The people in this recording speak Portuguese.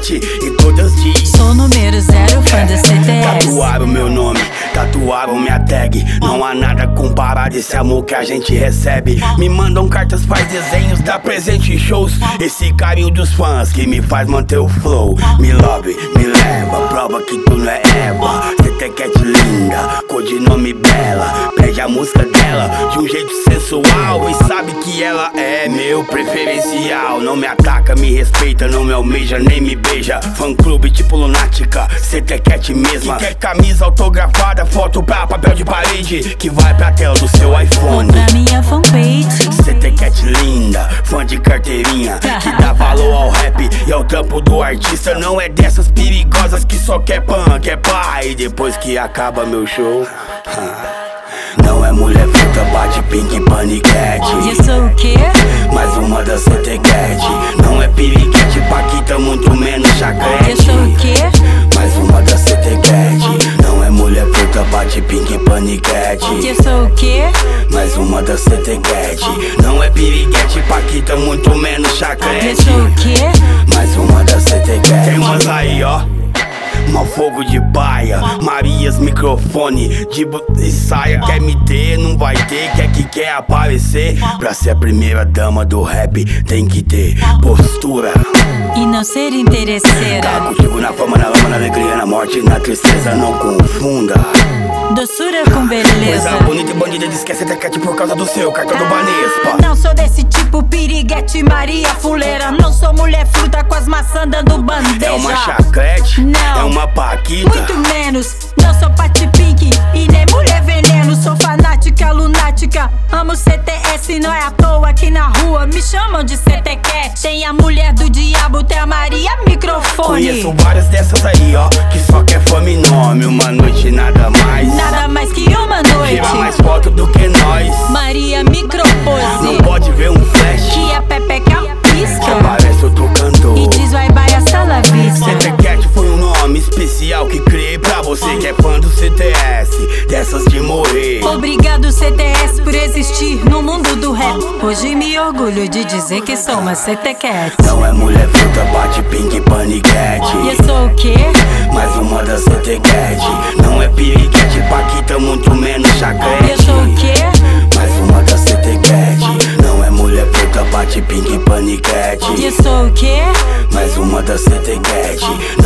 internet e todas diz: sou número 0, fã do CTS. Tatuaram meu nome, tatuaram minha tag. Não há nada comparado esse amor que a gente recebe. Me mandam cartas, faz desenhos, dá presente em shows. Esse carinho dos fãs que me faz manter o flow. Me love, me leva, prova que tu não é Eva. CTCat linda, codinome bela. Pede a música dela de um jeito sensual e sabe que ela é meu preferencial. Não me ataca, me respeita, não me almeja, nem me beija. Fã clube tipo lunática, CTCat mesma. Quer camisa autografada, foto pra papel de parede, que vai pra tela do seu iPhone. Pra minha fanpage, CTCat linda, fã de carteirinha, que dá valor ao rap e ao trampo do artista. Não é dessas perigosas que só quer pan, quer pá. E depois que acaba meu show, não é mulher fruta, bate pink, paniquete. eu sou o quê? Mais uma da CTCat. Não é piriguete, paquita, muito menos chaclete. Eu sou o quê? Mais uma da CTCat. Não é mulher fruta, bate pink, paniquete. Eu sou o quê? Mais uma da CTCat. Não é piriguete, paquita, muito menos chaclete. Eu sou o quê? Mais uma da CTCat. Tem umas aí, ó. Mal fogo de baia, Marias microfone de saia. Quer me ter, não vai ter, quer aparecer. Pra ser a primeira dama do rap tem que ter postura E não ser interesseira. Tá contigo na fama, na lama, na alegria, na morte, na tristeza, não confunda Doçura com beleza. coisa bonita e bandida diz que é CTCat por causa do seu cartão do Banespa. Não sou desse tipo piriguete, Maria fuleira. Não sou mulher fruta com as maçãs dando bandeja. É uma chaclete, não, é uma paquita. muito menos, não sou pati pink e nem mulher veneno. Sou fanática, lunática, amo CTS. Não é à toa que na rua me chamam de CTCat. Tem a mulher do diabo, tem a Maria microfone. Conheço várias dessas aí, ó, que só quer fama e nome. Uma noite nada mais, nada mais que uma noite. tira mais foto do que nós. Maria micropose, Não pode ver um flash que a pepeca que pisca parece outro cantor. e diz vai vai hasta la vista. CTCat foi um nome especial que criei pra você que é fã do CTS, dessas de morrer. Obrigado CTS por existir no mundo do rap. Hoje me orgulho de dizer que sou uma CTCat. Não é mulher fruta, bate pink, paniquete. E eu sou o quê? Mais uma da CTCat. Não é piriguete, paquita, muito menos E chaclete. eu sou o quê? Mais uma da CTCat. Não é mulher fruta, bate pink, paniquete. E eu sou o quê? Mais uma da CTCat.